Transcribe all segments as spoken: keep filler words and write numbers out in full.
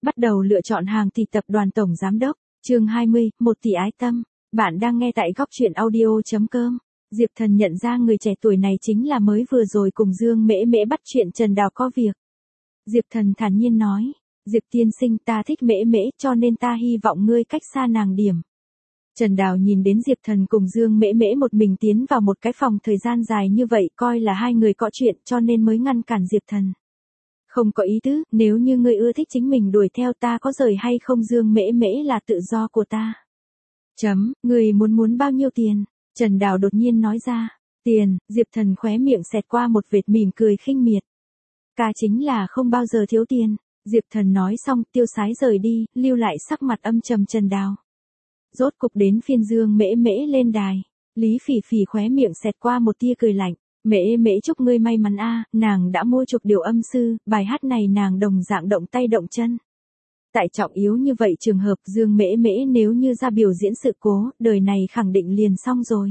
Bắt đầu lựa chọn hàng tỷ tập đoàn tổng giám đốc, chương hai mươi, một tỷ ái tâm. Bạn đang nghe tại góc truyện audio chấm com. Diệp Thần nhận ra người trẻ tuổi này chính là mới vừa rồi cùng Dương Mễ Mễ bắt chuyện Trần Đào có việc. Diệp Thần thản nhiên nói, Diệp tiên sinh, ta thích Mễ Mễ cho nên ta hy vọng ngươi cách xa nàng điểm. Trần Đào nhìn đến Diệp Thần cùng Dương Mễ Mễ một mình tiến vào một cái phòng thời gian dài như vậy, coi là hai người có chuyện cho nên mới ngăn cản Diệp Thần. Không có ý tứ, nếu như ngươi ưa thích chính mình đuổi theo ta có rời hay không, Dương Mễ Mễ là tự do của ta. Chấm, ngươi muốn muốn bao nhiêu tiền? Trần Đào đột nhiên nói ra. Tiền, Diệp Thần khóe miệng xẹt qua một vệt mỉm cười khinh miệt. Ca chính là không bao giờ thiếu tiền. Diệp Thần nói xong tiêu sái rời đi, lưu lại sắc mặt âm trầm Trần Đào. Rốt cục đến phiên Dương Mễ Mễ lên đài. Lý Phỉ Phỉ khóe miệng xẹt qua một tia cười lạnh. Mễ Mễ chúc ngươi may mắn a, nàng đã mua chục điều âm sư, bài hát này nàng đồng dạng động tay động chân. Tại trọng yếu như vậy trường hợp Dương Mễ Mễ nếu như ra biểu diễn sự cố, đời này khẳng định liền xong rồi.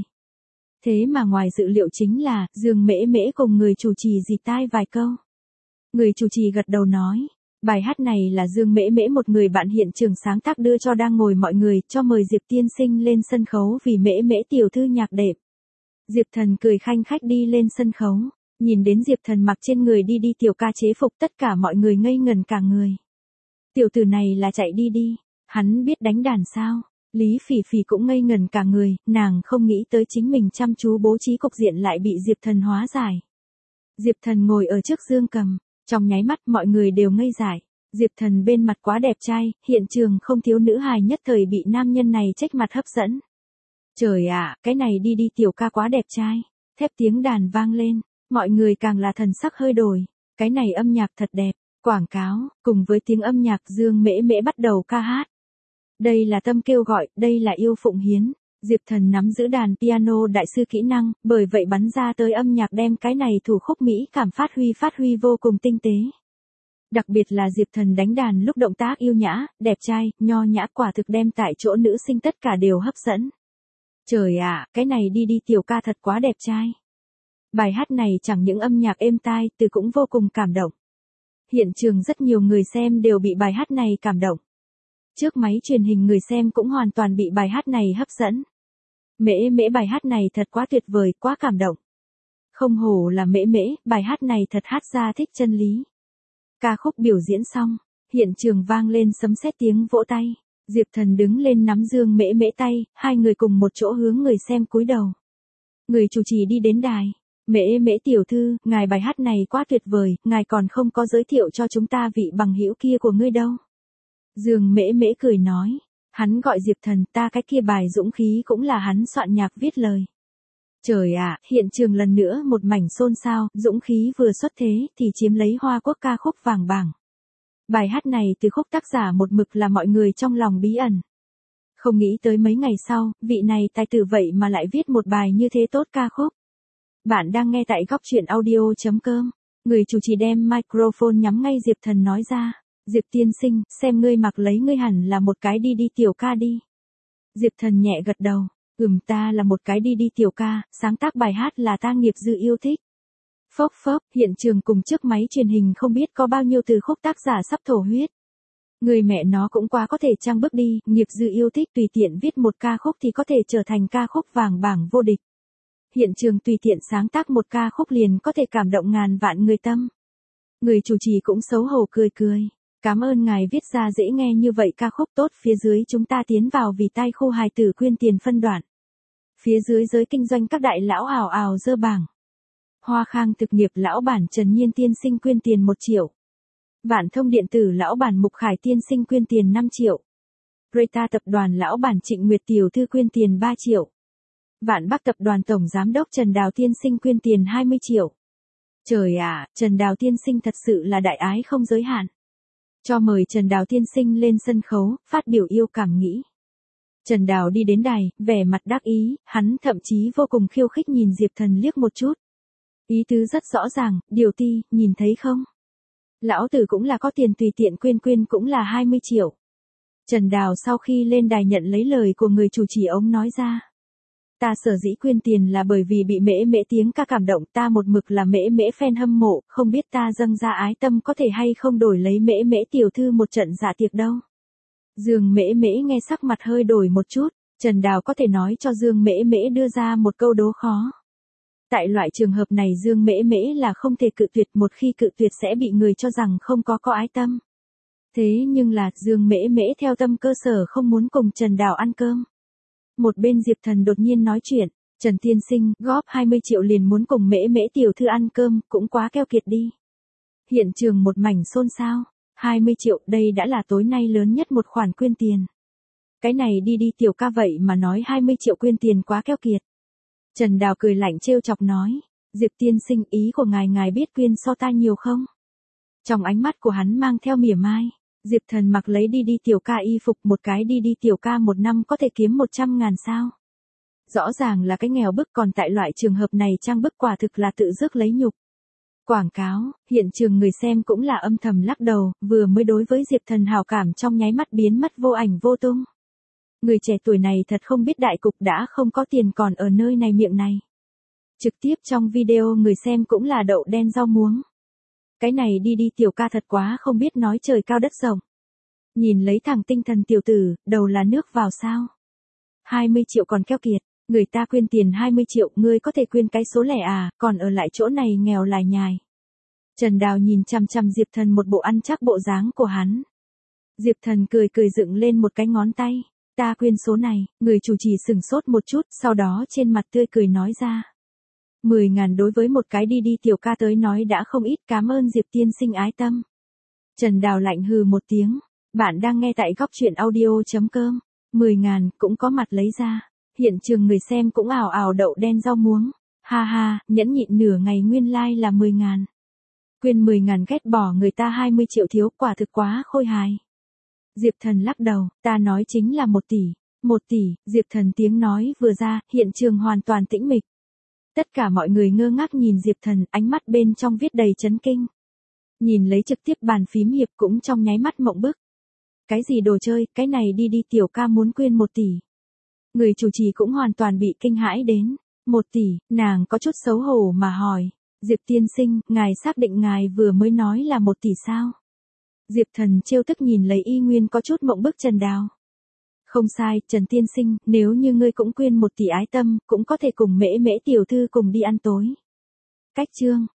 Thế mà ngoài dự liệu chính là, Dương Mễ Mễ cùng người chủ trì dì tai vài câu. Người chủ trì gật đầu nói, bài hát này là Dương Mễ Mễ một người bạn hiện trường sáng tác đưa cho đang ngồi mọi người, cho mời Diệp tiên sinh lên sân khấu vì Mễ Mễ tiểu thư nhạc đệm. Diệp Thần cười khanh khách đi lên sân khấu, nhìn đến Diệp Thần mặc trên người đi đi tiểu ca chế phục, tất cả mọi người ngây ngẩn cả người. Tiểu tử này là chạy đi đi, hắn biết đánh đàn sao? Lý Phỉ Phỉ cũng ngây ngẩn cả người, nàng không nghĩ tới chính mình chăm chú bố trí cục diện lại bị Diệp Thần hóa giải. Diệp Thần ngồi ở trước dương cầm, trong nháy mắt mọi người đều ngây dại. Diệp Thần bên mặt quá đẹp trai, hiện trường không thiếu nữ hài nhất thời bị nam nhân này trách mặt hấp dẫn. Trời ạ, cái này đi đi tiểu ca quá đẹp trai. Thép tiếng đàn vang lên, mọi người càng là thần sắc hơi đổi. Cái này âm nhạc thật đẹp. Quảng cáo, cùng với tiếng âm nhạc Dương Mễ Mễ bắt đầu ca hát. Đây là tâm kêu gọi, đây là yêu phụng hiến. Diệp Thần nắm giữ đàn piano đại sư kỹ năng, bởi vậy bắn ra tới âm nhạc đem cái này thủ khúc Mỹ cảm phát huy phát huy vô cùng tinh tế. Đặc biệt là Diệp Thần đánh đàn lúc động tác yêu nhã, đẹp trai, nho nhã, quả thực đem tại chỗ nữ sinh tất cả đều hấp dẫn. Trời ạ, cái này đi đi tiểu ca thật quá đẹp trai. Bài hát này chẳng những âm nhạc êm tai, từ cũng vô cùng cảm động. Hiện trường rất nhiều người xem đều bị bài hát này cảm động. Trước máy truyền hình người xem cũng hoàn toàn bị bài hát này hấp dẫn. Mễ Mễ bài hát này thật quá tuyệt vời, quá cảm động. Không hổ là Mễ Mễ, bài hát này thật hát ra thích chân lý. Ca khúc biểu diễn xong, hiện trường vang lên sấm sét tiếng vỗ tay. Diệp Thần đứng lên nắm Dương Mễ Mễ tay, hai người cùng một chỗ hướng người xem cúi đầu. Người chủ trì đi đến đài. Mễ Mễ tiểu thư, ngài bài hát này quá tuyệt vời, ngài còn không có giới thiệu cho chúng ta vị bằng hữu kia của ngươi đâu. Dương Mễ Mễ cười nói, hắn gọi Diệp Thần, ta cái kia bài dũng khí cũng là hắn soạn nhạc viết lời. Trời ạ, hiện trường lần nữa một mảnh xôn xao, dũng khí vừa xuất thế thì chiếm lấy Hoa Quốc ca khúc vàng bảng. Bài hát này từ khúc tác giả một mực là mọi người trong lòng bí ẩn. Không nghĩ tới mấy ngày sau, vị này tài tử vậy mà lại viết một bài như thế tốt ca khúc. Bạn đang nghe tại góc truyện audio chấm com. Người chủ trì đem microphone nhắm ngay Diệp Thần nói ra. Diệp tiên sinh, xem ngươi mặc lấy ngươi hẳn là một cái đi đi tiểu ca đi. Diệp Thần nhẹ gật đầu. Ừm, ta là một cái đi đi tiểu ca, sáng tác bài hát là ta nghiệp dư yêu thích. Phốc phốc, hiện trường cùng trước máy truyền hình không biết có bao nhiêu từ khúc tác giả sắp thổ huyết. Người mẹ nó cũng quá có thể trang bức đi, nghiệp dư yêu thích tùy tiện viết một ca khúc thì có thể trở thành ca khúc vàng bảng vô địch. Hiện trường tùy tiện sáng tác một ca khúc liền có thể cảm động ngàn vạn người tâm. Người chủ trì cũng xấu hổ cười cười. Cảm ơn ngài viết ra dễ nghe như vậy ca khúc tốt, phía dưới chúng ta tiến vào vì tai khu hài tử quyên tiền phân đoạn. Phía dưới giới kinh doanh các đại lão ào ào dơ bảng. Hoa Khang thực nghiệp lão bản Trần Nhiên tiên sinh quyên tiền một triệu. Vạn Thông điện tử lão bản Mục Khải tiên sinh quyên tiền năm triệu. Reta tập đoàn lão bản Trịnh Nguyệt tiểu thư quyên tiền ba triệu. Vạn Bắc tập đoàn tổng giám đốc Trần Đào tiên sinh quyên tiền hai mươi triệu. Trời ạ, Trần Đào tiên sinh thật sự là đại ái không giới hạn. Cho mời Trần Đào tiên sinh lên sân khấu, phát biểu yêu cảm nghĩ. Trần Đào đi đến đài, vẻ mặt đắc ý, hắn thậm chí vô cùng khiêu khích nhìn Diệp Thần liếc một chút. Ý tứ rất rõ ràng, điều ti, nhìn thấy không? Lão tử cũng là có tiền tùy tiện quyên quyên cũng là hai mươi triệu. Trần Đào sau khi lên đài nhận lấy lời của người chủ trì ống nói ra. Ta sở dĩ quyên tiền là bởi vì bị mễ mễ tiếng ca cảm động, ta một mực là mễ mễ fan hâm mộ, không biết ta dâng ra ái tâm có thể hay không đổi lấy mễ mễ tiểu thư một trận dạ tiệc đâu. Dương mễ mễ nghe sắc mặt hơi đổi một chút, Trần Đào có thể nói cho Dương mễ mễ đưa ra một câu đố khó. Tại loại trường hợp này Dương mễ mễ là không thể cự tuyệt, một khi cự tuyệt sẽ bị người cho rằng không có có ái tâm. Thế nhưng là Dương mễ mễ theo tâm cơ sở không muốn cùng Trần Đào ăn cơm. Một bên Diệp Thần đột nhiên nói chuyện, Trần tiên sinh, góp hai mươi triệu liền muốn cùng mễ mễ tiểu thư ăn cơm, cũng quá keo kiệt đi. Hiện trường một mảnh xôn xao, hai mươi triệu, đây đã là tối nay lớn nhất một khoản quyên tiền. Cái này đi đi tiểu ca vậy mà nói hai mươi triệu quyên tiền quá keo kiệt. Trần Đào cười lạnh trêu chọc nói, Diệp tiên sinh, ý của ngài ngài biết quyên so ta nhiều không? Trong ánh mắt của hắn mang theo mỉa mai. Diệp Thần mặc lấy đi đi tiểu ca y phục, một cái đi đi tiểu ca một năm có thể kiếm một trăm ngàn sao. Rõ ràng là cái nghèo bức, còn tại loại trường hợp này trang bức quả thực là tự rước lấy nhục. Quảng cáo, hiện trường người xem cũng là âm thầm lắc đầu, vừa mới đối với Diệp Thần hào cảm trong nháy mắt biến mất vô ảnh vô tung. Người trẻ tuổi này thật không biết đại cục, đã không có tiền còn ở nơi này miệng này. Trực tiếp trong video người xem cũng là đậu đen rau muống. Cái này đi đi tiểu ca thật quá không biết nói trời cao đất rộng. Nhìn lấy thằng tinh thần tiểu tử, đầu là nước vào sao. hai mươi triệu còn keo kiệt, người ta quyên tiền hai mươi triệu, ngươi có thể quyên cái số lẻ à, còn ở lại chỗ này nghèo lải nhài. Trần Đào nhìn chằm chằm Diệp Thần một bộ ăn chắc bộ dáng của hắn. Diệp Thần cười cười dựng lên một cái ngón tay, ta quyên số này, người chủ trì sừng sốt một chút, sau đó trên mặt tươi cười nói ra. Mười ngàn đối với một cái đi đi tiểu ca tới nói đã không ít, cảm ơn Diệp tiên sinh ái tâm. Trần Đào lạnh hừ một tiếng, bạn đang nghe tại góc truyện audio.com, mười ngàn cũng có mặt lấy ra, hiện trường người xem cũng ảo ảo đậu đen rau muống, ha ha, nhẫn nhịn nửa ngày nguyên lai like là mười ngàn. Quyên mười ngàn ghét bỏ người ta hai mươi triệu thiếu, quả thực quá khôi hài. Diệp Thần lắc đầu, ta nói chính là một tỷ, một tỷ, Diệp Thần tiếng nói vừa ra, hiện trường hoàn toàn tĩnh mịch. Tất cả mọi người ngơ ngác nhìn Diệp Thần, ánh mắt bên trong viết đầy chấn kinh. Nhìn lấy trực tiếp bàn phím hiệp cũng trong nháy mắt mộng bức. Cái gì đồ chơi, cái này đi đi tiểu ca muốn quyên một tỷ. Người chủ trì cũng hoàn toàn bị kinh hãi đến. Một tỷ, nàng có chút xấu hổ mà hỏi. Diệp tiên sinh, ngài xác định ngài vừa mới nói là một tỷ sao? Diệp Thần trêu tức nhìn lấy y nguyên có chút mộng bức Trần Đào. Không sai, Trần tiên sinh, nếu như ngươi cũng quyên một tỷ ái tâm, cũng có thể cùng mễ mễ tiểu thư cùng đi ăn tối. Cách chương.